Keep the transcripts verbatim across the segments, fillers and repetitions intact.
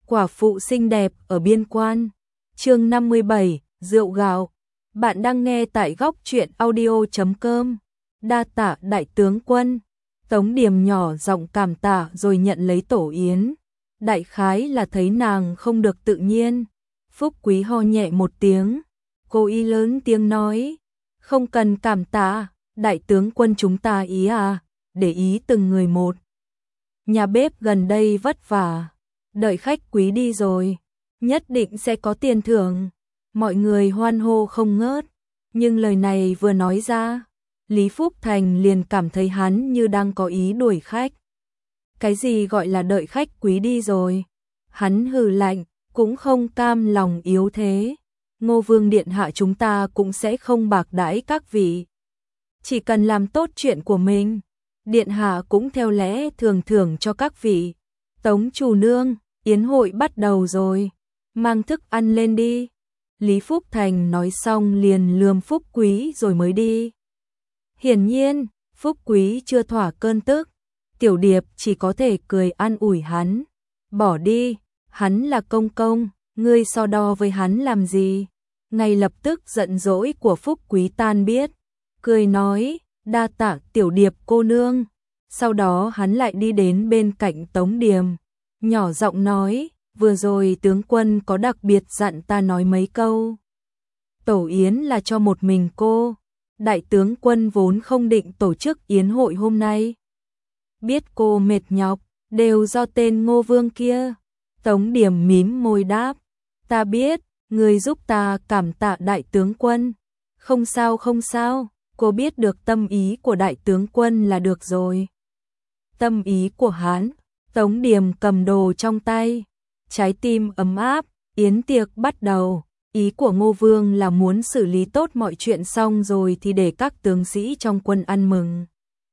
Quả phụ xinh đẹp ở biên quan. Chương năm mươi bảy, rượu gạo. Bạn đang nghe tại góc truyện audio chấm com. Đa tạ đại tướng quân. Tống Điềm nhỏ giọng cảm tạ rồi nhận lấy tổ yến. Đại khái là thấy nàng không được tự nhiên. Phúc Quý ho nhẹ một tiếng. Cô y lớn tiếng nói. Không cần cảm tạ, đại tướng quân chúng ta ý à, để ý từng người một. Nhà bếp gần đây vất vả. Đợi khách quý đi rồi, nhất định sẽ có tiền thưởng. Mọi người hoan hô không ngớt. Nhưng lời này vừa nói ra, Lý Phúc Thành liền cảm thấy hắn như đang có ý đuổi khách. Cái gì gọi là đợi khách quý đi rồi? Hắn hừ lạnh, cũng không cam lòng yếu thế. Ngô Vương điện hạ chúng ta cũng sẽ không bạc đãi các vị. Chỉ cần làm tốt chuyện của mình, điện hạ cũng theo lẽ thường thưởng cho các vị. Tống chủ nương, yến hội bắt đầu rồi, mang thức ăn lên đi. Lý Phúc Thành nói xong liền lườm Phúc Quý rồi mới đi. Hiển nhiên, Phúc Quý chưa thỏa cơn tức. Tiểu Điệp chỉ có thể cười an ủi hắn. Bỏ đi, hắn là công công, ngươi so đo với hắn làm gì? Ngay lập tức giận dỗi của Phúc Quý tan biết. Cười nói, đa tạ Tiểu Điệp cô nương. Sau đó hắn lại đi đến bên cạnh Tống Điềm. Nhỏ giọng nói, vừa rồi tướng quân có đặc biệt dặn ta nói mấy câu. Tổ yến là cho một mình cô. Đại tướng quân vốn không định tổ chức yến hội hôm nay. Biết cô mệt nhọc, đều do tên Ngô Vương kia. Tống Điềm mím môi đáp, ta biết, người giúp ta cảm tạ đại tướng quân. Không sao không sao, cô biết được tâm ý của đại tướng quân là được rồi. Tâm ý của hắn. Tống Điềm cầm đồ trong tay, trái tim ấm áp, yến tiệc bắt đầu. Ý của Ngô Vương là muốn xử lý tốt mọi chuyện xong rồi thì để các tướng sĩ trong quân ăn mừng.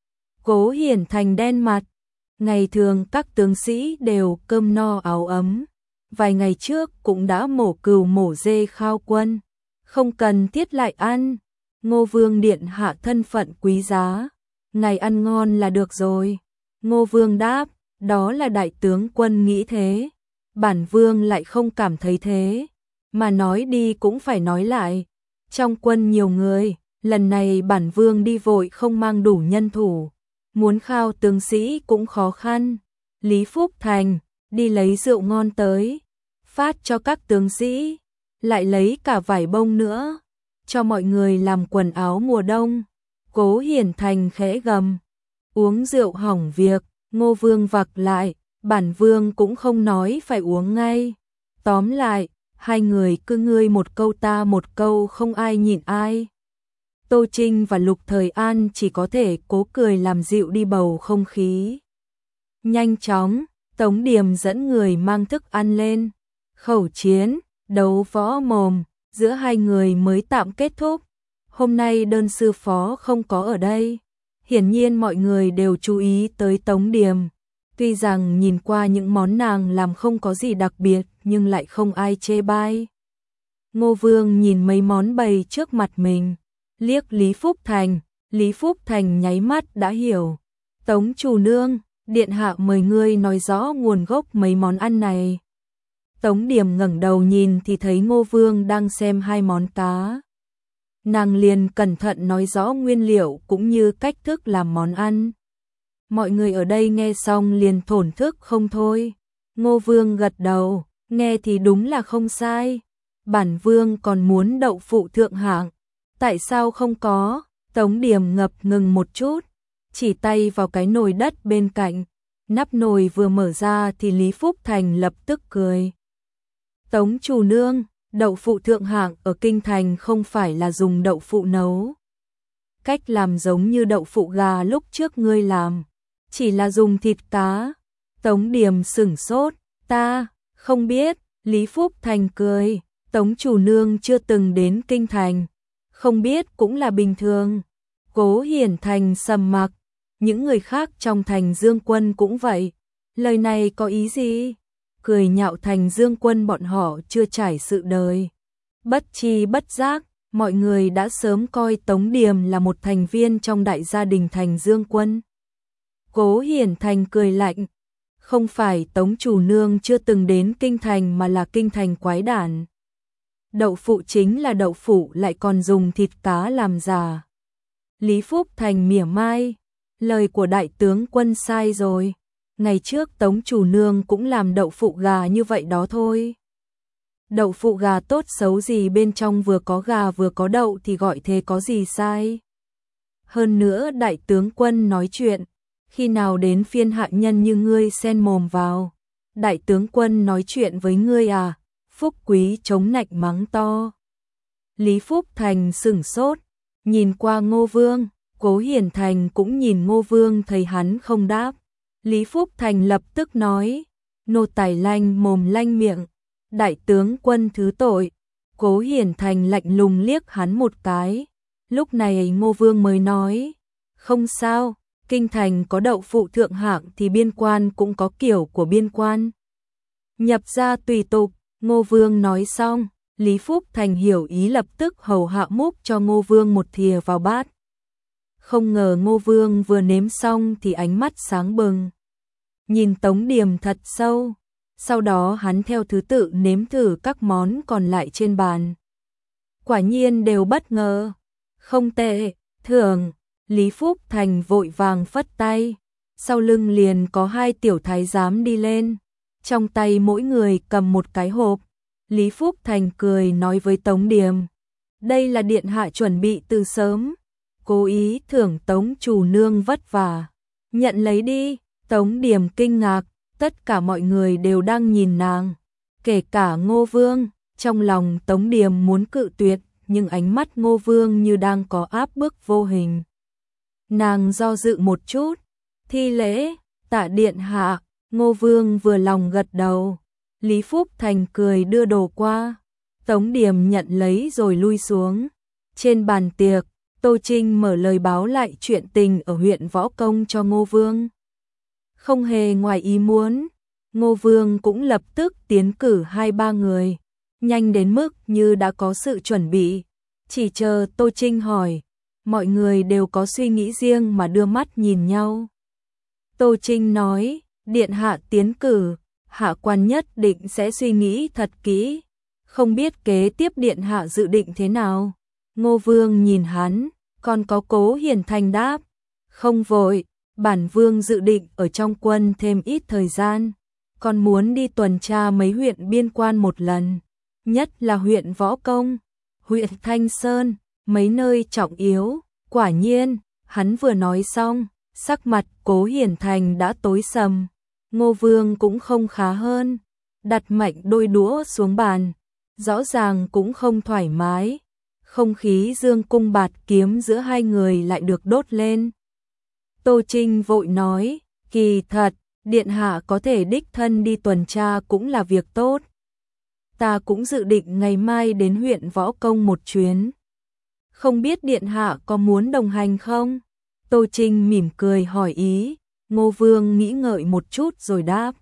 Cố Hiển Thành đen mặt. Ngày thường các tướng sĩ đều cơm no áo ấm. Vài ngày trước cũng đã mổ cừu mổ dê khao quân. Không cần thiết lại ăn. Ngô Vương điện hạ thân phận quý giá. Ngày ăn ngon là được rồi. Ngô Vương đáp, đó là đại tướng quân nghĩ thế. Bản vương lại không cảm thấy thế. Mà nói đi cũng phải nói lại. Trong quân nhiều người, lần này bản vương đi vội không mang đủ nhân thủ. Muốn khao tướng sĩ cũng khó khăn. Lý Phúc Thành, đi lấy rượu ngon tới. Phát cho các tướng sĩ. Lại lấy cả vải bông nữa. Cho mọi người làm quần áo mùa đông. Cố Hiển Thành khẽ gầm. Uống rượu hỏng việc. Ngô Vương vặc lại. Bản vương cũng không nói phải uống ngay. Tóm lại, hai người cứ ngươi một câu ta một câu không ai nhịn ai. Tô Trinh và Lục Thời An chỉ có thể cố cười làm dịu đi bầu không khí. Nhanh chóng, Tống Điềm dẫn người mang thức ăn lên. Khẩu chiến, đấu võ mồm, giữa hai người mới tạm kết thúc. Hôm nay đơn sư phó không có ở đây. Hiển nhiên mọi người đều chú ý tới Tống Điềm. Tuy rằng nhìn qua những món nàng làm không có gì đặc biệt nhưng lại không ai chê bai. Ngô Vương nhìn mấy món bày trước mặt mình. Liếc Lý Phúc Thành, Lý Phúc Thành nháy mắt đã hiểu. Tống chủ nương, điện hạ mời ngươi nói rõ nguồn gốc mấy món ăn này. Tống Điềm ngẩng đầu nhìn thì thấy Ngô Vương đang xem hai món cá. Nàng liền cẩn thận nói rõ nguyên liệu cũng như cách thức làm món ăn. Mọi người ở đây nghe xong liền thổn thức không thôi. Ngô Vương gật đầu, nghe thì đúng là không sai. Bản vương còn muốn đậu phụ thượng hạng. Tại sao không có? Tống Điềm ngập ngừng một chút, chỉ tay vào cái nồi đất bên cạnh. Nắp nồi vừa mở ra thì Lý Phúc Thành lập tức cười. Tống chủ nương, đậu phụ thượng hạng ở kinh thành không phải là dùng đậu phụ nấu. Cách làm giống như đậu phụ gà lúc trước ngươi làm, chỉ là dùng thịt cá. Tống Điềm sửng sốt, ta không biết. Lý Phúc Thành cười, Tống chủ nương chưa từng đến kinh thành, không biết cũng là bình thường. Cố Hiển Thành sầm mặc, những người khác trong thành Dương Quân cũng vậy. Lời này có ý gì? Cười nhạo thành Dương Quân bọn họ chưa trải sự đời. Bất chi bất giác, mọi người đã sớm coi Tống Điềm là một thành viên trong đại gia đình thành Dương Quân. Cố Hiển Thành cười lạnh, Không phải Tống chủ nương chưa từng đến kinh thành mà là kinh thành quái đản. Đậu phụ chính là đậu phụ lại còn dùng thịt cá làm giả. Lý Phúc Thành mỉa mai, lời của đại tướng quân sai rồi. Ngày trước Tống chủ nương cũng làm đậu phụ gà như vậy đó thôi. Đậu phụ gà tốt xấu gì bên trong vừa có gà vừa có đậu thì gọi thế có gì sai. Hơn nữa đại tướng quân nói chuyện, khi nào đến phiên hạ nhân như ngươi xen mồm vào. Đại tướng quân nói chuyện với ngươi à? Phúc Quý chống nạnh mắng to. Lý Phúc Thành sửng sốt, nhìn qua Ngô Vương, Cố Hiển Thành cũng nhìn Ngô Vương thấy hắn không đáp. Lý Phúc Thành lập tức nói, nô tài lanh mồm lanh miệng, đại tướng quân thứ tội. Cố Hiển Thành lạnh lùng liếc hắn một cái. Lúc này Ngô Vương mới nói, không sao, kinh thành có đậu phụ thượng hạng thì biên quan cũng có kiểu của biên quan. Nhập ra tùy tục. Ngô Vương nói xong, Lý Phúc Thành hiểu ý lập tức hầu hạ múc cho Ngô Vương một thìa vào bát. Không ngờ Ngô Vương vừa nếm xong thì ánh mắt sáng bừng. Nhìn Tống Điềm thật sâu, sau đó hắn theo thứ tự nếm thử các món còn lại trên bàn. Quả nhiên đều bất ngờ, không tệ, thường. Lý Phúc Thành vội vàng phất tay, sau lưng liền có hai tiểu thái giám đi lên. Trong tay mỗi người cầm một cái hộp. Lý Phúc Thành cười nói với Tống Điềm, đây là điện hạ chuẩn bị từ sớm, cố ý thưởng Tống chủ nương vất vả. Nhận lấy đi. Tống Điềm kinh ngạc, tất cả mọi người đều đang nhìn nàng, kể cả Ngô Vương. Trong lòng Tống Điềm muốn cự tuyệt, nhưng ánh mắt Ngô Vương như đang có áp bức vô hình. Nàng do dự một chút, thi lễ, tạ điện hạ. Ngô Vương vừa lòng gật đầu. Lý Phúc Thành cười đưa đồ qua. Tống Điềm nhận lấy rồi lui xuống. Trên bàn tiệc, Tô Trinh mở lời báo lại chuyện tình ở huyện Võ Công cho Ngô Vương. Không hề ngoài ý muốn, Ngô Vương cũng lập tức tiến cử hai ba người, nhanh đến mức như đã có sự chuẩn bị. Chỉ chờ Tô Trinh hỏi, mọi người đều có suy nghĩ riêng mà đưa mắt nhìn nhau. Tô Trinh nói, điện hạ tiến cử, hạ quan nhất định sẽ suy nghĩ thật kỹ, không biết kế tiếp điện hạ dự định thế nào. Ngô Vương nhìn hắn, còn có Cố Hiển Thành đáp, không vội, bản vương dự định ở trong quân thêm ít thời gian, còn muốn đi tuần tra mấy huyện biên quan một lần, nhất là huyện Võ Công, huyện Thanh Sơn, mấy nơi trọng yếu. Quả nhiên, hắn vừa nói xong, sắc mặt Cố Hiển Thành đã tối sầm. Ngô Vương cũng không khá hơn, đặt mạnh đôi đũa xuống bàn, rõ ràng cũng không thoải mái. Không khí dương cung bạt kiếm giữa hai người lại được đốt lên. Tô Trinh vội nói, kỳ thật, điện hạ có thể đích thân đi tuần tra cũng là việc tốt. Ta cũng dự định ngày mai đến huyện Võ Công một chuyến. Không biết điện hạ có muốn đồng hành không? Tô Trinh mỉm cười hỏi ý. Ngô Vương nghĩ ngợi một chút rồi đáp.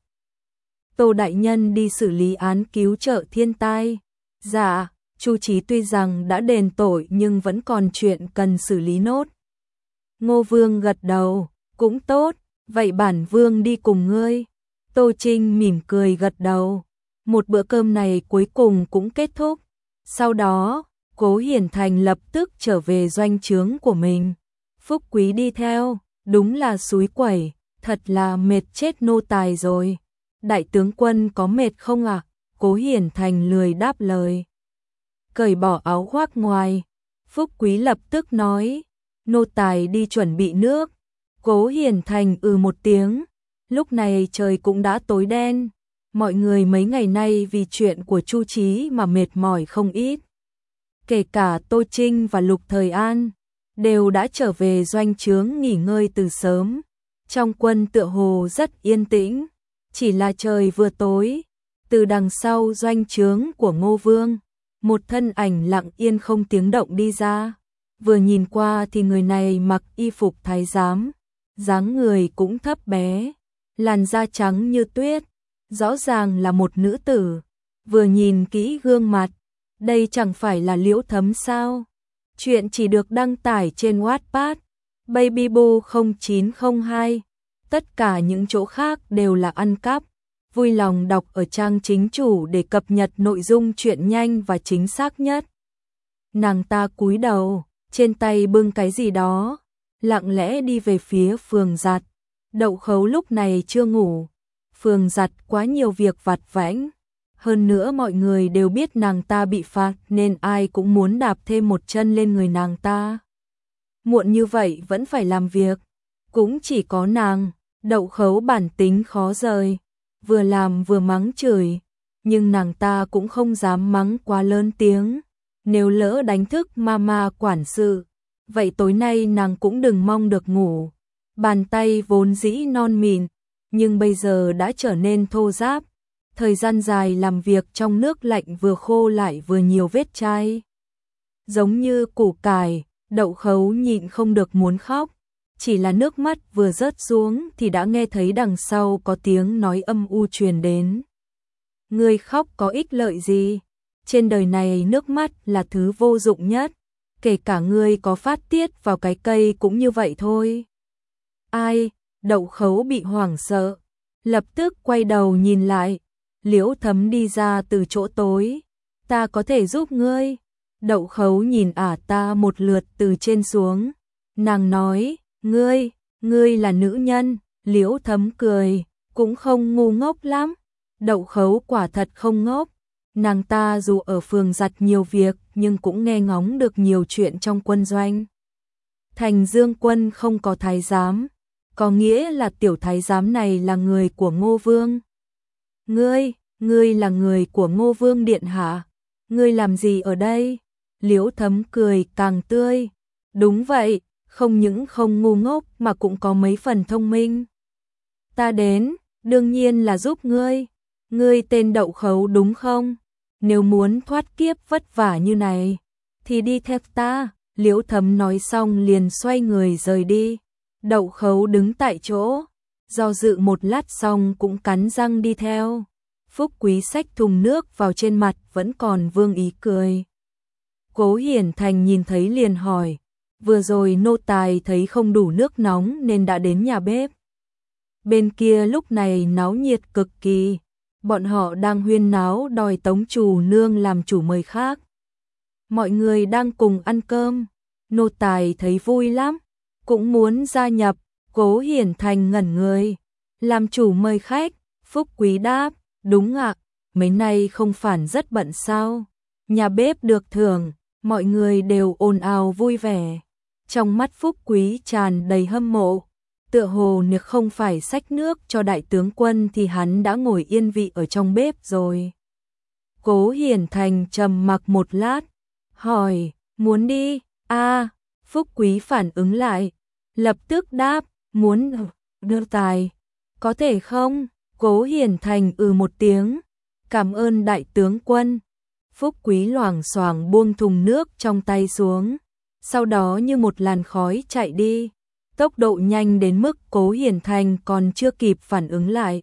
Tô đại nhân đi xử lý án cứu trợ thiên tai. Dạ, Chu Chí tuy rằng đã đền tội nhưng vẫn còn chuyện cần xử lý nốt. Ngô Vương gật đầu, cũng tốt, vậy bản vương đi cùng ngươi. Tô Trinh mỉm cười gật đầu. Một bữa cơm này cuối cùng cũng kết thúc. Sau đó, Cố Hiển Thành lập tức trở về doanh trướng của mình. Phúc Quý đi theo, đúng là xúi quẩy, thật là mệt chết nô tài rồi. Đại tướng quân có mệt không ạ? À? Cố Hiển Thành lười đáp lời. Cởi bỏ áo khoác ngoài, Phúc Quý lập tức nói, nô tài đi chuẩn bị nước. Cố Hiển Thành ừ một tiếng. Lúc này trời cũng đã tối đen. Mọi người mấy ngày nay vì chuyện của Chu Chí mà mệt mỏi không ít. Kể cả Tô Trinh và Lục Thời An đều đã trở về doanh trướng nghỉ ngơi từ sớm. Trong quân tựa hồ rất yên tĩnh, chỉ là trời vừa tối. Từ đằng sau doanh trướng của Ngô Vương, một thân ảnh lặng yên không tiếng động đi ra. Vừa nhìn qua thì người này mặc y phục thái giám, dáng người cũng thấp bé, làn da trắng như tuyết, rõ ràng là một nữ tử. Vừa nhìn kỹ gương mặt, đây chẳng phải là Liễu Thấm sao? Chuyện chỉ được đăng tải trên Wattpad, Baby Boo không chín không hai. tất cả những chỗ khác đều là ăn cắp. Vui lòng đọc ở trang chính chủ để cập nhật nội dung truyện nhanh và chính xác nhất. Nàng ta cúi đầu, trên tay bưng cái gì đó, lặng lẽ đi về phía Phường Giặt. Đậu Khấu lúc này chưa ngủ. Phường Giặt quá nhiều việc vặt vãnh. Hơn nữa mọi người đều biết nàng ta bị phạt nên ai cũng muốn đạp thêm một chân lên người nàng ta. Muộn như vậy vẫn phải làm việc. Cũng chỉ có nàng, Đậu Khấu bản tính khó rời. Vừa làm vừa mắng chửi. Nhưng nàng ta cũng không dám mắng quá lớn tiếng. Nếu lỡ đánh thức mama quản sự, vậy tối nay nàng cũng đừng mong được ngủ. Bàn tay vốn dĩ non mịn, nhưng bây giờ đã trở nên thô ráp. Thời gian dài làm việc trong nước lạnh vừa khô lại vừa nhiều vết chai. Giống như củ cải, Đậu Khấu nhịn không được muốn khóc. Chỉ là nước mắt vừa rớt xuống thì đã nghe thấy đằng sau có tiếng nói âm u truyền đến. Ngươi khóc có ích lợi gì? Trên đời này nước mắt là thứ vô dụng nhất. Kể cả ngươi có phát tiết vào cái cây cũng như vậy thôi. Ai? Đậu Khấu bị hoảng sợ. Lập tức quay đầu nhìn lại. Liễu Thấm đi ra từ chỗ tối. Ta có thể giúp ngươi. Đậu Khấu nhìn ả ta một lượt từ trên xuống. Nàng nói, ngươi, ngươi là nữ nhân. Liễu Thấm cười, cũng không ngu ngốc lắm. Đậu Khấu quả thật không ngốc. Nàng ta dù ở Phường Giặt nhiều việc nhưng cũng nghe ngóng được nhiều chuyện trong quân doanh. Thành Dương quân không có thái giám, có nghĩa là tiểu thái giám này là người của Ngô Vương. Ngươi, ngươi là người của Ngô Vương điện hạ, ngươi làm gì ở đây? Liễu Thấm cười càng tươi. Đúng vậy, không những không ngu ngốc mà cũng có mấy phần thông minh. Ta đến, đương nhiên là giúp ngươi. Ngươi tên Đậu Khấu đúng không? Nếu muốn thoát kiếp vất vả như này, thì đi theo ta. Liễu Thấm nói xong liền xoay người rời đi. Đậu Khấu đứng tại chỗ, do dự một lát xong cũng cắn răng đi theo. Phúc Quý xách thùng nước vào trên mặt vẫn còn vương ý cười. Cố Hiển Thành nhìn thấy liền hỏi, vừa rồi nô tài thấy không đủ nước nóng nên đã đến nhà bếp. Bên kia lúc này náo nhiệt cực kỳ. Bọn họ đang huyên náo đòi Tống chủ nương làm chủ mời khác. Mọi người đang cùng ăn cơm. Nô tài thấy vui lắm, cũng muốn gia nhập. Cố Hiển Thành ngẩn người. Làm chủ mời khách. Phúc Quý đáp, đúng ạ, mấy nay không phản rất bận sao. Nhà bếp được thưởng, mọi người đều ồn ào vui vẻ. Trong mắt Phúc Quý tràn đầy hâm mộ. Tựa hồ nếu không phải xách nước cho đại tướng quân thì hắn đã ngồi yên vị ở trong bếp rồi. Cố Hiển Thành trầm mặc một lát, hỏi, muốn đi? A, Phúc Quý phản ứng lại, lập tức đáp, muốn đưa tài. Có thể không? Cố Hiển Thành ừ một tiếng, cảm ơn đại tướng quân. Phúc Quý loảng xoảng buông thùng nước trong tay xuống, sau đó như một làn khói chạy đi. Tốc độ nhanh đến mức Cố Hiển Thành còn chưa kịp phản ứng lại.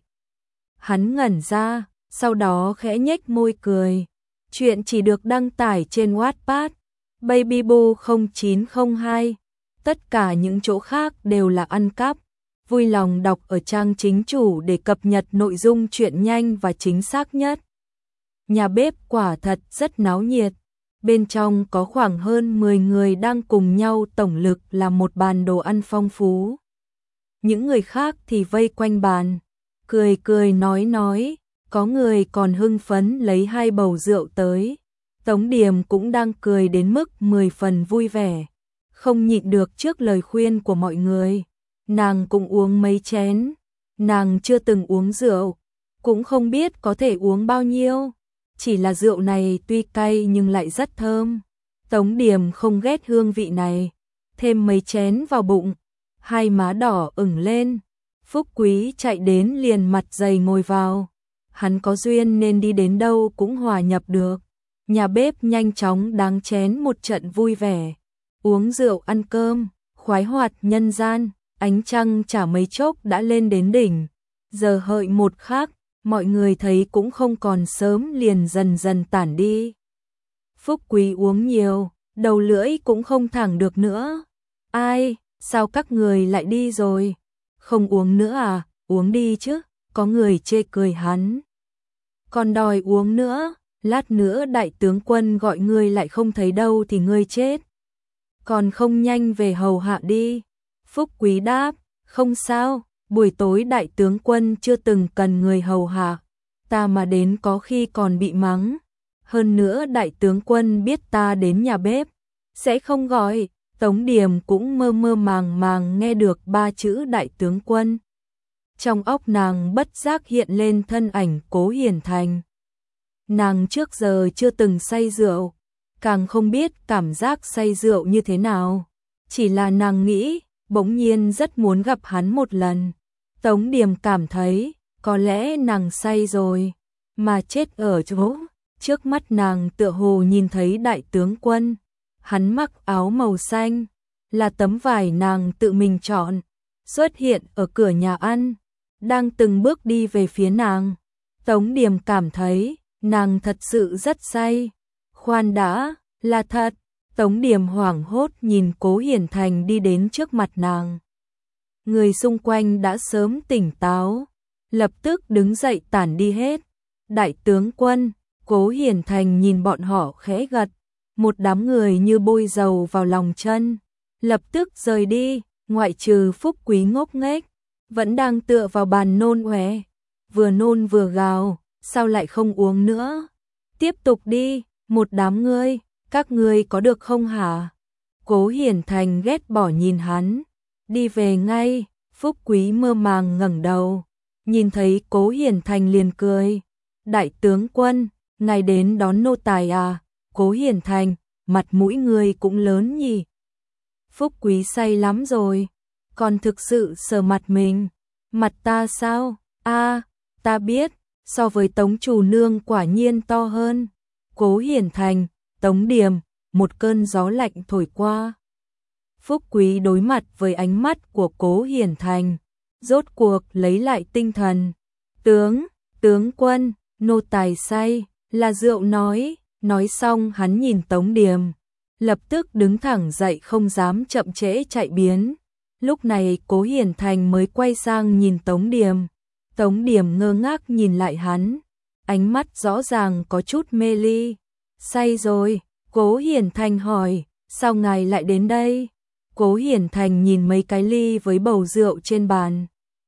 Hắn ngẩn ra, sau đó khẽ nhếch môi cười. Chuyện chỉ được đăng tải trên Wattpad, Babyboo không chín không hai. Tất cả những chỗ khác đều là ăn cắp. Vui lòng đọc ở trang chính chủ để cập nhật nội dung truyện nhanh và chính xác nhất. Nhà bếp quả thật rất náo nhiệt. Bên trong có khoảng hơn mười người đang cùng nhau tổng lực làm một bàn đồ ăn phong phú. Những người khác thì vây quanh bàn, cười cười nói nói, có người còn hưng phấn lấy hai bầu rượu tới. Tống Điềm cũng đang cười đến mức mười phần vui vẻ, không nhịn được trước lời khuyên của mọi người. Nàng cũng uống mấy chén, nàng chưa từng uống rượu, cũng không biết có thể uống bao nhiêu. Chỉ là rượu này tuy cay nhưng lại rất thơm. Tống Điềm không ghét hương vị này, thêm mấy chén vào bụng, hai má đỏ ửng lên. Phúc Quý chạy đến liền mặt dày ngồi vào. Hắn có duyên nên đi đến đâu cũng hòa nhập được. Nhà bếp nhanh chóng đáng chén một trận vui vẻ. Uống rượu ăn cơm, khoái hoạt nhân gian, ánh trăng chả mấy chốc đã lên đến đỉnh. Giờ hợi một khắc, mọi người thấy cũng không còn sớm liền dần dần tản đi. Phúc Quý uống nhiều, đầu lưỡi cũng không thẳng được nữa. Ai, sao các người lại đi rồi? không uống nữa à, uống đi chứ, có người chê cười hắn. Còn đòi uống nữa, lát nữa đại tướng quân gọi ngươi lại không thấy đâu thì ngươi chết. Còn không nhanh về hầu hạ đi. Phúc Quý đáp, không sao, buổi tối đại tướng quân chưa từng cần người hầu hạ, ta mà đến có khi còn bị mắng. Hơn nữa đại tướng quân biết ta đến nhà bếp, sẽ không gọi. Tống Điềm cũng mơ mơ màng màng nghe được ba chữ đại tướng quân. Trong óc nàng bất giác hiện lên thân ảnh Cố Hiền Thành. Nàng trước giờ chưa từng say rượu, càng không biết cảm giác say rượu như thế nào. Chỉ là nàng nghĩ, bỗng nhiên rất muốn gặp hắn một lần. Tống Điềm cảm thấy, có lẽ nàng say rồi, mà chết ở chỗ. Trước mắt nàng tựa hồ nhìn thấy đại tướng quân. Hắn mặc áo màu xanh, là tấm vải nàng tự mình chọn, xuất hiện ở cửa nhà ăn, đang từng bước đi về phía nàng. Tống Điềm cảm thấy, nàng thật sự rất say. Khoan đã, là thật. Tống Điềm hoảng hốt nhìn Cố Hiền Thành đi đến trước mặt nàng. Người xung quanh đã sớm tỉnh táo, lập tức đứng dậy tản đi hết. Đại tướng quân, Cố Hiền Thành nhìn bọn họ khẽ gật. Một đám người như bôi dầu vào lòng chân, lập tức rời đi, ngoại trừ Phúc Quý ngốc nghếch, vẫn đang tựa vào bàn nôn ọe, vừa nôn vừa gào, sao lại không uống nữa? Tiếp tục đi, một đám ngươi, các ngươi có được không hả? Cố Hiền Thành ghét bỏ nhìn hắn, đi về ngay. Phúc Quý mơ màng ngẩng đầu, nhìn thấy Cố Hiền Thành liền cười, đại tướng quân, ngài đến đón nô tài à? Cố Hiền Thành, mặt mũi người cũng lớn nhỉ. Phúc Quý say lắm rồi, còn thực sự sờ mặt mình. Mặt ta sao? A, à, ta biết, so với Tống chủ nương quả nhiên to hơn. Cố Hiền Thành, Tống Điềm, một cơn gió lạnh thổi qua. Phúc Quý đối mặt với ánh mắt của Cố Hiền Thành, rốt cuộc lấy lại tinh thần. Tướng, tướng quân, nô tài say, là rượu nói. Nói xong hắn nhìn Tống Điềm, lập tức đứng thẳng dậy không dám chậm trễ chạy biến. Lúc này Cố Hiền Thành mới quay sang nhìn Tống Điềm. Tống Điềm ngơ ngác nhìn lại hắn, ánh mắt rõ ràng có chút mê ly. Say rồi, Cố Hiền Thành hỏi, sao ngài lại đến đây? Cố Hiền Thành nhìn mấy cái ly với bầu rượu trên bàn.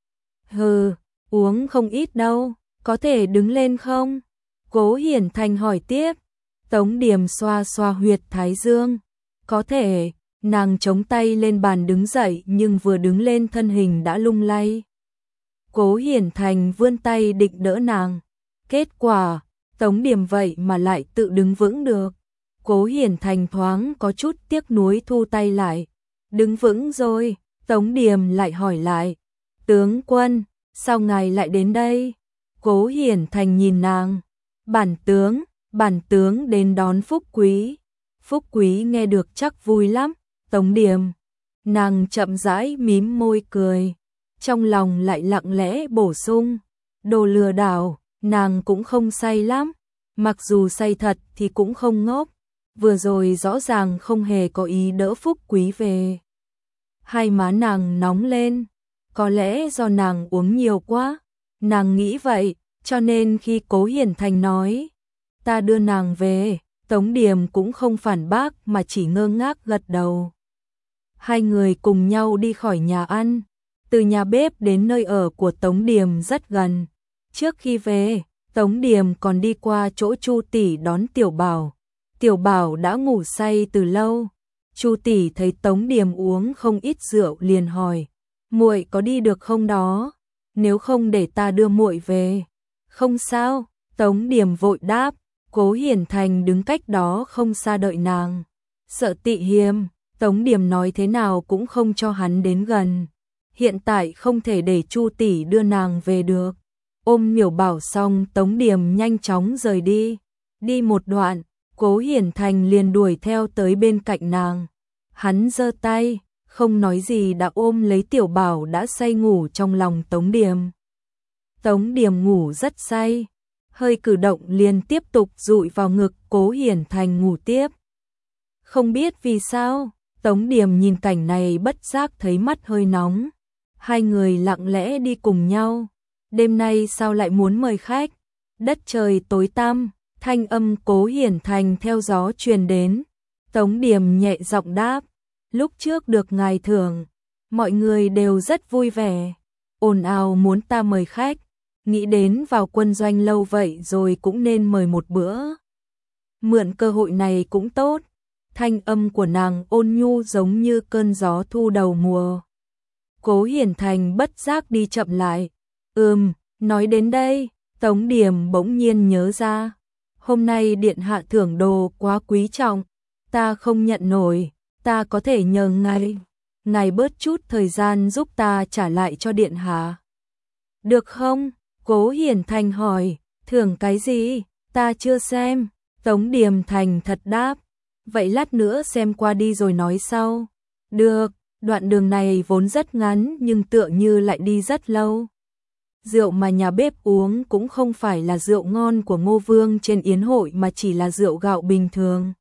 Hừ, uống không ít đâu, có thể đứng lên không? Cố Hiền Thành hỏi tiếp. Tống Điềm xoa xoa huyệt thái dương. Có thể, nàng chống tay lên bàn đứng dậy nhưng vừa đứng lên thân hình đã lung lay. Cố Hiền Thành vươn tay định đỡ nàng. Kết quả, Tống Điềm vậy mà lại tự đứng vững được. Cố Hiền Thành thoáng có chút tiếc nuối thu tay lại. Đứng vững rồi, Tống Điềm lại hỏi lại. Tướng quân, sao ngài lại đến đây? Cố Hiền Thành nhìn nàng. Bản tướng, bản tướng đến đón Phúc Quý. Phúc Quý nghe được chắc vui lắm. Tống Điềm, nàng chậm rãi mím môi cười, trong lòng lại lặng lẽ bổ sung. Đồ lừa đảo, nàng cũng không say lắm. Mặc dù say thật thì cũng không ngốc. Vừa rồi rõ ràng không hề có ý đỡ Phúc Quý về. Hai má nàng nóng lên. Có lẽ do nàng uống nhiều quá. Nàng nghĩ vậy, cho nên khi Cố Hiền Thành nói ta đưa nàng về, Tống Điềm cũng không phản bác mà chỉ ngơ ngác gật đầu. Hai người cùng nhau đi khỏi nhà ăn. Từ nhà bếp đến nơi ở của Tống Điềm rất gần. Trước khi về, Tống Điềm còn đi qua chỗ Chu tỷ đón Tiểu Bảo. Tiểu Bảo đã ngủ say từ lâu. Chu tỷ thấy Tống Điềm uống không ít rượu liền hỏi, muội có đi được không đó? Nếu không để ta đưa muội về. Không sao, Tống Điềm vội đáp. Cố Hiền Thành đứng cách đó không xa đợi nàng. Sợ tị hiềm, Tống Điềm nói thế nào cũng không cho hắn đến gần. Hiện tại không thể để Chu tỷ đưa nàng về được. Ôm Miểu Bảo xong, Tống Điềm nhanh chóng rời đi. Đi một đoạn, Cố Hiền Thành liền đuổi theo tới bên cạnh nàng. Hắn giơ tay, không nói gì đã ôm lấy Tiểu Bảo đã say ngủ trong lòng Tống Điềm. Tống Điềm ngủ rất say, hơi cử động liền tiếp tục dụi vào ngực Cố Hiền Thành ngủ tiếp. Không biết vì sao, Tống Điềm nhìn cảnh này bất giác thấy mắt hơi nóng. Hai người lặng lẽ đi cùng nhau. Đêm nay sao lại muốn mời khách? Đất trời tối tăm, thanh âm Cố Hiển Thành theo gió truyền đến. Tống Điềm nhẹ giọng đáp, lúc trước được ngài thưởng, mọi người đều rất vui vẻ, ồn ào muốn ta mời khách, nghĩ đến vào quân doanh lâu vậy rồi cũng nên mời một bữa. Mượn cơ hội này cũng tốt. Thanh âm của nàng ôn nhu giống như cơn gió thu đầu mùa. Cố Hiển Thành bất giác đi chậm lại. Ừm, nói đến đây, Tống Điềm bỗng nhiên nhớ ra. Hôm nay điện hạ thưởng đồ quá quý trọng, ta không nhận nổi, ta có thể nhờ ngài, ngài bớt chút thời gian giúp ta trả lại cho điện hạ. Được không? Cố Hiển Thành hỏi, thưởng cái gì? Ta chưa xem. Tống Điềm thành thật đáp, vậy lát nữa xem qua đi rồi nói sau. Được, đoạn đường này vốn rất ngắn nhưng tựa như lại đi rất lâu. Rượu mà nhà bếp uống cũng không phải là rượu ngon của Ngô Vương trên yến hội mà chỉ là rượu gạo bình thường.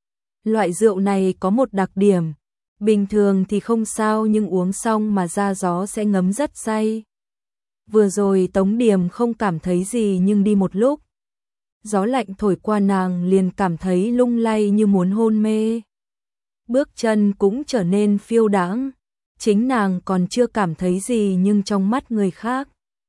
Loại rượu này có một đặc điểm, bình thường thì không sao nhưng uống xong mà ra gió sẽ ngấm rất say. Vừa rồi Tống Điềm không cảm thấy gì nhưng đi một lúc, gió lạnh thổi qua nàng liền cảm thấy lung lay như muốn hôn mê. Bước chân cũng trở nên phiêu đãng, chính nàng còn chưa cảm thấy gì nhưng trong mắt người khác.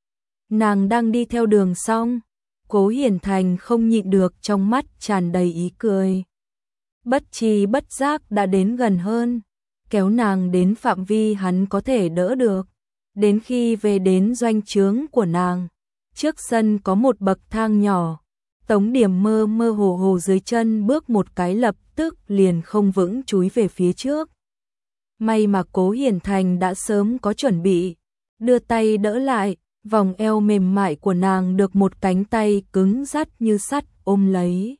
Nàng đang đi theo đường xong, Cố Hiển Thành không nhịn được trong mắt tràn đầy ý cười. Bất tri bất giác đã đến gần hơn, kéo nàng đến phạm vi hắn có thể đỡ được. Đến khi về đến doanh trướng của nàng, trước sân có một bậc thang nhỏ. Tống Điềm mơ mơ hồ hồ dưới chân bước một cái lập tức liền không vững chúi về phía trước. May mà Cố Hiển Thành đã sớm có chuẩn bị, đưa tay đỡ lại, vòng eo mềm mại của nàng được một cánh tay cứng rắn như sắt ôm lấy.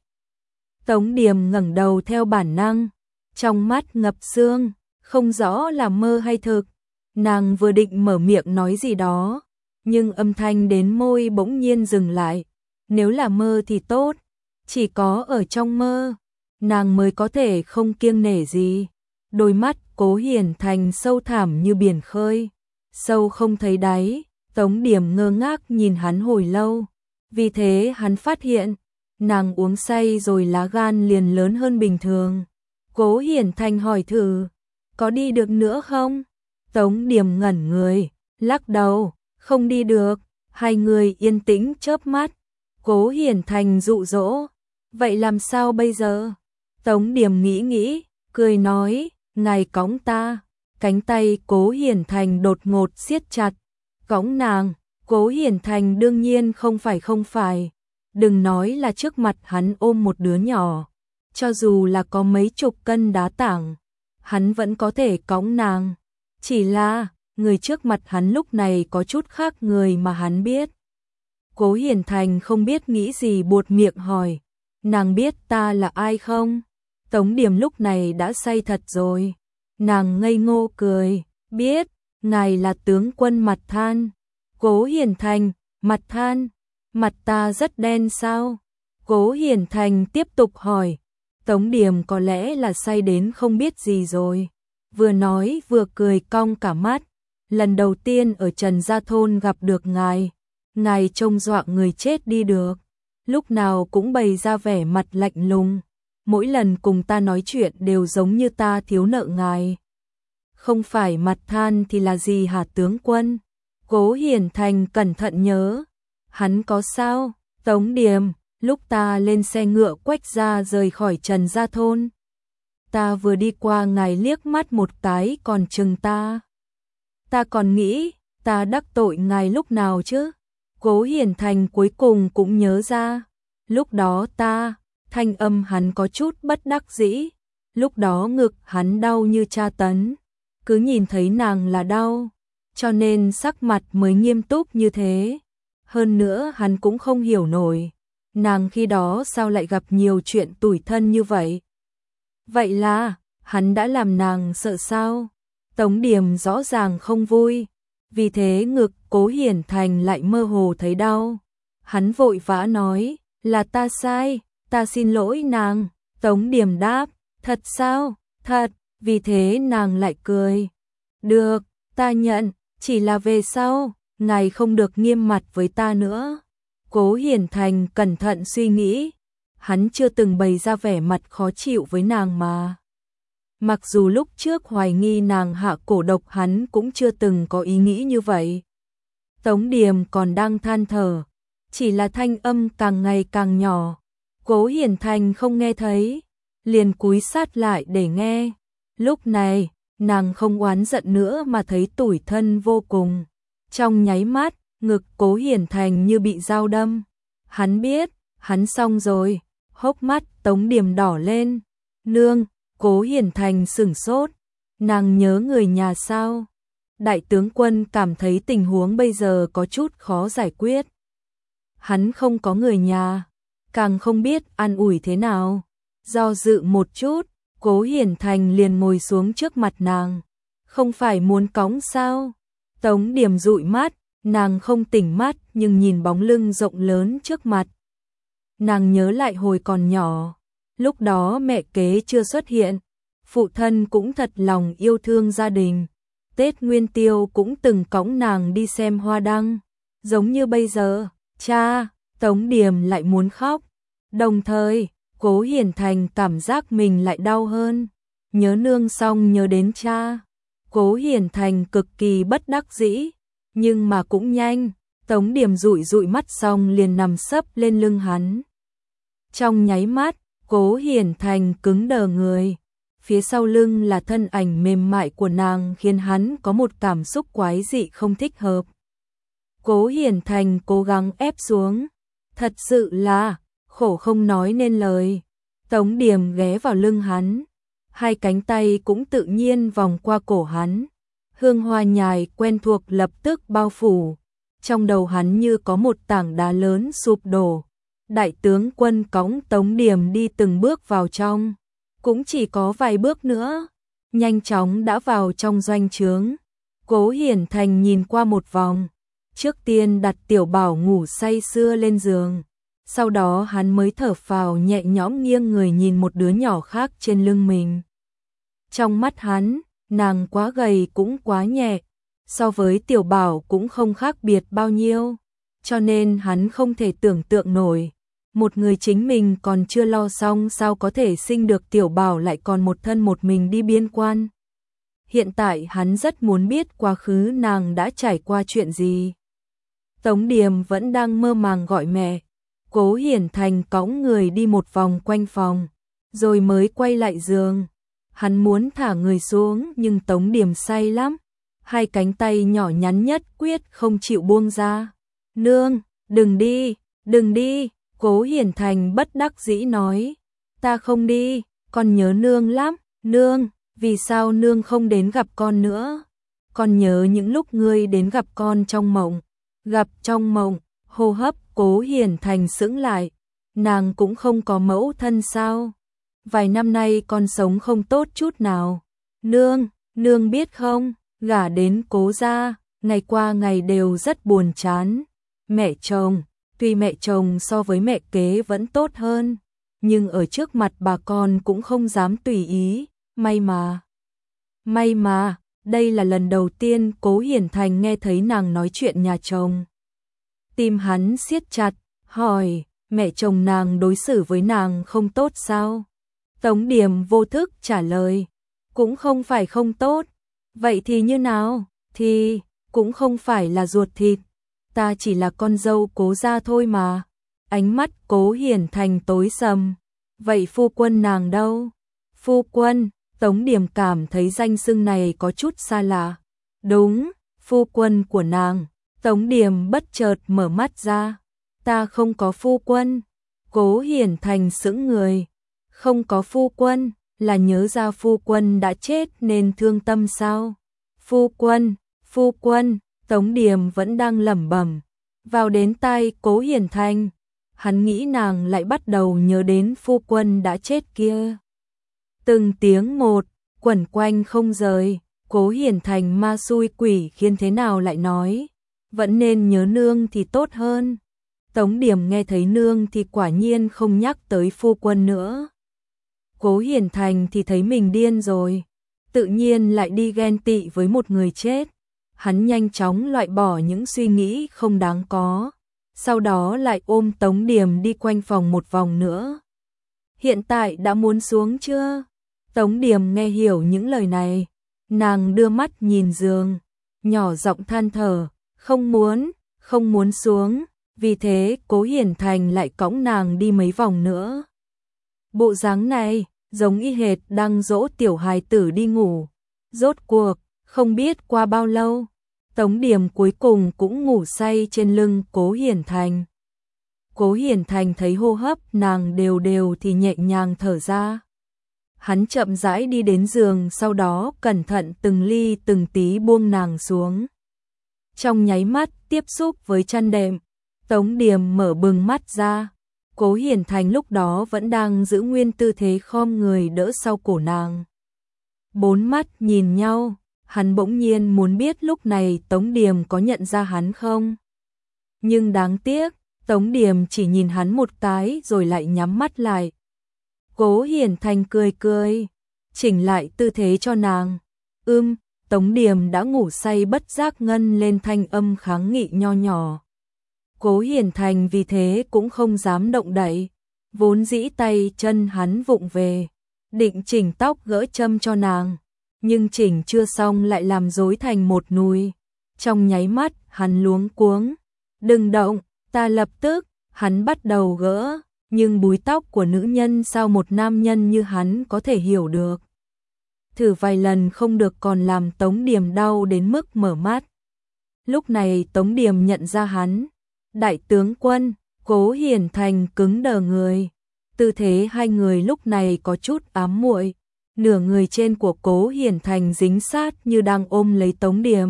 Tống Điềm ngẩng đầu theo bản năng, trong mắt ngập sương, không rõ là mơ hay thực. Nàng vừa định mở miệng nói gì đó, nhưng âm thanh đến môi bỗng nhiên dừng lại. Nếu là mơ thì tốt, chỉ có ở trong mơ, nàng mới có thể không kiêng nể gì. Đôi mắt Cố Hiển Thành sâu thẳm như biển khơi, sâu không thấy đáy. Tống Điềm ngơ ngác nhìn hắn hồi lâu, vì thế hắn phát hiện, nàng uống say rồi lá gan liền lớn hơn bình thường. Cố Hiển Thành hỏi thử, có đi được nữa không? Tống Điềm ngẩn người, lắc đầu, không đi được. Hai người yên tĩnh chớp mắt. Cố Hiển Thành dụ dỗ, vậy làm sao bây giờ? Tống Điềm nghĩ nghĩ, cười nói, ngài cõng ta. Cánh tay Cố Hiển Thành đột ngột siết chặt. Cõng nàng? Cố Hiển Thành đương nhiên không phải không phải. Đừng nói là trước mặt hắn ôm một đứa nhỏ, cho dù là có mấy chục cân đá tảng, hắn vẫn có thể cõng nàng. Chỉ là, người trước mặt hắn lúc này có chút khác người mà hắn biết. Cố Hiển Thành không biết nghĩ gì buột miệng hỏi, nàng biết ta là ai không? Tống Điềm lúc này đã say thật rồi. Nàng ngây ngô cười, biết, ngài là tướng quân Mặt Than. Cố Hiển Thành, Mặt Than, mặt ta rất đen sao? Cố Hiển Thành tiếp tục hỏi. Tống Điềm có lẽ là say đến không biết gì rồi, vừa nói vừa cười cong cả mắt. Lần đầu tiên ở Trần Gia Thôn gặp được ngài, ngài trông dọa người chết đi được, lúc nào cũng bày ra vẻ mặt lạnh lùng, mỗi lần cùng ta nói chuyện đều giống như ta thiếu nợ ngài. Không phải Mặt Than thì là gì hả tướng quân? Cố Hiển Thành cẩn thận nhớ. Hắn có sao? Tống Điềm, lúc ta lên xe ngựa quách ra rời khỏi Trần Gia Thôn, ta vừa đi qua ngài liếc mắt một cái còn chừng ta. Ta còn nghĩ, ta đắc tội ngài lúc nào chứ? Cố Hiển Thành cuối cùng cũng nhớ ra. Lúc đó ta, thanh âm hắn có chút bất đắc dĩ. Lúc đó ngực hắn đau như tra tấn, cứ nhìn thấy nàng là đau, cho nên sắc mặt mới nghiêm túc như thế. Hơn nữa hắn cũng không hiểu nổi, nàng khi đó sao lại gặp nhiều chuyện tủi thân như vậy. Vậy là, hắn đã làm nàng sợ sao? Tống Điềm rõ ràng không vui, vì thế ngực Cố Hiển Thành lại mơ hồ thấy đau. Hắn vội vã nói, là ta sai, ta xin lỗi nàng. Tống Điềm đáp, thật sao? Thật, vì thế nàng lại cười. Được, ta nhận, Chỉ là về sau, ngài không được nghiêm mặt với ta nữa. Cố Hiển Thành cẩn thận suy nghĩ, hắn chưa từng bày ra vẻ mặt khó chịu với nàng mà. Mặc dù lúc trước hoài nghi nàng hạ cổ độc hắn cũng chưa từng có ý nghĩ như vậy. Tống Điềm còn đang than thở, chỉ là thanh âm càng ngày càng nhỏ. Cố Hiển Thành không nghe thấy, liền cúi sát lại để nghe. Lúc này, nàng không oán giận nữa mà thấy tủi thân vô cùng. Trong nháy mắt, ngực Cố Hiển Thành như bị dao đâm. Hắn biết, hắn xong rồi, hốc mắt Tống Điềm đỏ lên. Nương, Cố Hiển Thành sửng sốt, nàng nhớ người nhà sao? Đại tướng quân cảm thấy tình huống bây giờ có chút khó giải quyết. Hắn không có người nhà, càng không biết an ủi thế nào. Do dự một chút, Cố Hiển Thành liền ngồi xuống trước mặt nàng. Không phải muốn cõng sao? Tống Điềm dụi mắt, nàng không tỉnh mắt nhưng nhìn bóng lưng rộng lớn trước mặt. Nàng nhớ lại hồi còn nhỏ, lúc đó mẹ kế chưa xuất hiện, phụ thân cũng thật lòng yêu thương gia đình. Tết Nguyên Tiêu cũng từng cõng nàng đi xem hoa đăng, giống như bây giờ. Cha, Tống Điềm lại muốn khóc. Đồng thời, Cố Hiển Thành cảm giác mình lại đau hơn. Nhớ nương xong nhớ đến cha. Cố Hiển Thành cực kỳ bất đắc dĩ, nhưng mà cũng nhanh. Tống Điềm dụi dụi mắt xong liền nằm sấp lên lưng hắn. Trong nháy mắt, Cố Hiển Thành cứng đờ người. Phía sau lưng là thân ảnh mềm mại của nàng khiến hắn có một cảm xúc quái dị không thích hợp. Cố Hiển Thành cố gắng ép xuống. Thật sự là khổ không nói nên lời. Tống Điềm ghé vào lưng hắn, hai cánh tay cũng tự nhiên vòng qua cổ hắn. Hương hoa nhài quen thuộc lập tức bao phủ. Trong đầu hắn như có một tảng đá lớn sụp đổ. Đại tướng quân cõng Tống Điềm đi từng bước vào trong. Cũng chỉ có vài bước nữa, nhanh chóng đã vào trong doanh trướng. Cố Hiển Thành nhìn qua một vòng, trước tiên đặt Tiểu Bảo ngủ say sưa lên giường. Sau đó hắn mới thở phào nhẹ nhõm nghiêng người nhìn một đứa nhỏ khác trên lưng mình. Trong mắt hắn, nàng quá gầy cũng quá nhẹ, so với Tiểu Bảo cũng không khác biệt bao nhiêu, cho nên hắn không thể tưởng tượng nổi. Một người chính mình còn chưa lo xong sao có thể sinh được Tiểu Bảo lại còn một thân một mình đi biên quan. Hiện tại hắn rất muốn biết quá khứ nàng đã trải qua chuyện gì. Tống Điềm vẫn đang mơ màng gọi mẹ. Cố Hiển Thành cõng người đi một vòng quanh phòng, rồi mới quay lại giường. Hắn muốn thả người xuống nhưng Tống Điềm say lắm. Hai cánh tay nhỏ nhắn nhất quyết không chịu buông ra. Nương, đừng đi, đừng đi. Cố Hiển Thành bất đắc dĩ nói. Ta không đi, con nhớ nương lắm. Nương, vì sao nương không đến gặp con nữa? Con nhớ những lúc ngươi đến gặp con trong mộng. Gặp trong mộng, hô hấp Cố Hiển Thành sững lại. Nàng cũng không có mẫu thân sao? Vài năm nay con sống không tốt chút nào. Nương, nương biết không, gả đến Cố gia, ngày qua ngày đều rất buồn chán. Mẹ chồng, tuy mẹ chồng so với mẹ kế vẫn tốt hơn, nhưng ở trước mặt bà con cũng không dám tùy ý. May mà, may mà, đây là lần đầu tiên Cố Hiển Thành nghe thấy nàng nói chuyện nhà chồng. Tim hắn siết chặt, hỏi, mẹ chồng nàng đối xử với nàng không tốt sao? Tống Điềm vô thức trả lời, cũng không phải không tốt. Vậy thì như nào? Thì, cũng không phải là ruột thịt. Ta chỉ là con dâu Cố gia thôi mà. Ánh mắt Cố Hiển Thành tối sầm. Vậy phu quân nàng đâu? Phu quân, Tống Điềm cảm thấy danh xưng này có chút xa lạ. Đúng, phu quân của nàng. Tống Điềm bất chợt mở mắt ra. Ta không có phu quân. Cố Hiển Thành sững người. Không có phu quân, là nhớ ra phu quân đã chết nên thương tâm sao? Phu quân, phu quân, Tống Điềm vẫn đang lẩm bẩm. Vào đến tai Cố Hiển Thành, hắn nghĩ nàng lại bắt đầu nhớ đến phu quân đã chết kia. Từng tiếng một, quẩn quanh không rời. Cố Hiển Thành ma xui quỷ khiến thế nào lại nói, vẫn nên nhớ nương thì tốt hơn. Tống Điềm nghe thấy nương thì quả nhiên không nhắc tới phu quân nữa. Cố Hiển Thành thì thấy mình điên rồi, tự nhiên lại đi ghen tị với một người chết. hắn nhanh chóng loại bỏ những suy nghĩ không đáng có, sau đó lại ôm Tống Điềm đi quanh phòng một vòng nữa. Hiện tại đã muốn xuống chưa? Tống Điềm nghe hiểu những lời này, nàng đưa mắt nhìn giường, nhỏ giọng than thở, không muốn, không muốn xuống, vì thế Cố Hiển Thành lại cõng nàng đi mấy vòng nữa. Bộ dáng này, giống y hệt đang dỗ tiểu hài tử đi ngủ. Rốt cuộc, không biết qua bao lâu, Tống Điềm cuối cùng cũng ngủ say trên lưng Cố Hiển Thành. Cố Hiển Thành thấy hô hấp nàng đều đều thì nhẹ nhàng thở ra. Hắn chậm rãi đi đến giường, sau đó cẩn thận từng ly từng tí buông nàng xuống. Trong nháy mắt tiếp xúc với chăn đệm, Tống Điềm mở bừng mắt ra. Cố Hiển Thành lúc đó vẫn đang giữ nguyên tư thế khom người đỡ sau cổ nàng. Bốn mắt nhìn nhau, hắn bỗng nhiên muốn biết lúc này Tống Điềm có nhận ra hắn không. Nhưng đáng tiếc, Tống Điềm chỉ nhìn hắn một cái rồi lại nhắm mắt lại. Cố Hiển Thành cười cười, chỉnh lại tư thế cho nàng. Ưm, Tống Điềm đã ngủ say bất giác ngân lên thanh âm kháng nghị nho nhỏ. Cố Hiển Thành vì thế cũng không dám động đậy, vốn dĩ tay chân hắn vụng về, định chỉnh tóc gỡ châm cho nàng, nhưng chỉnh chưa xong lại làm rối thành một nùi. Trong nháy mắt, hắn luống cuống, đừng động, ta lập tức, hắn bắt đầu gỡ, nhưng búi tóc của nữ nhân sao một nam nhân như hắn có thể hiểu được. Thử vài lần không được còn làm Tống Điềm đau đến mức mở mắt. Lúc này Tống Điềm nhận ra hắn. Đại tướng quân, Cố Hiển Thành cứng đờ người. Tư thế hai người lúc này có chút ám muội. Nửa người trên của Cố Hiển Thành dính sát như đang ôm lấy Tống Điềm.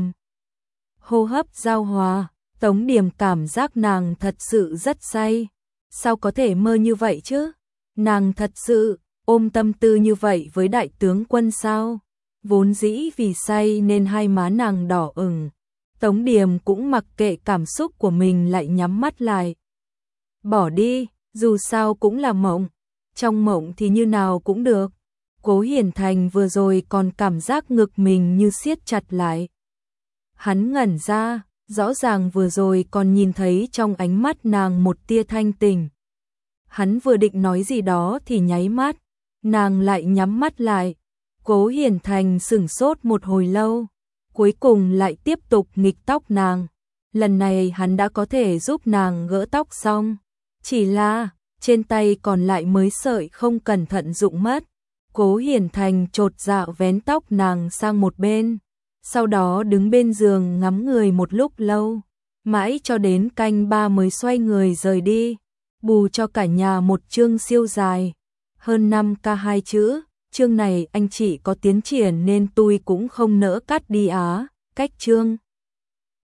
Hô hấp giao hòa, Tống Điềm cảm giác nàng thật sự rất say. Sao có thể mơ như vậy chứ? Nàng thật sự ôm tâm tư như vậy với đại tướng quân sao? Vốn dĩ vì say nên hai má nàng đỏ ửng. Tống Điềm cũng mặc kệ cảm xúc của mình lại nhắm mắt lại. Bỏ đi, dù sao cũng là mộng. Trong mộng thì như nào cũng được. Cố Hiển Thành vừa rồi còn cảm giác ngực mình như siết chặt lại. Hắn ngẩn ra, rõ ràng vừa rồi còn nhìn thấy trong ánh mắt nàng một tia thanh tỉnh. Hắn vừa định nói gì đó thì nháy mắt, nàng lại nhắm mắt lại. Cố Hiển Thành sửng sốt một hồi lâu, cuối cùng lại tiếp tục nghịch tóc nàng. Lần này hắn đã có thể giúp nàng gỡ tóc xong, chỉ là trên tay còn lại mấy sợi không cẩn thận rụng mất. Cố Hiển Thành chột dạ vén tóc nàng sang một bên, sau đó đứng bên giường ngắm người một lúc lâu, mãi cho đến canh ba mới xoay người rời đi, bù cho cả nhà một chương siêu dài, hơn năm ca hai chữ. Chương này anh chị có tiến triển nên tôi cũng không nỡ cắt đi á, cách chương.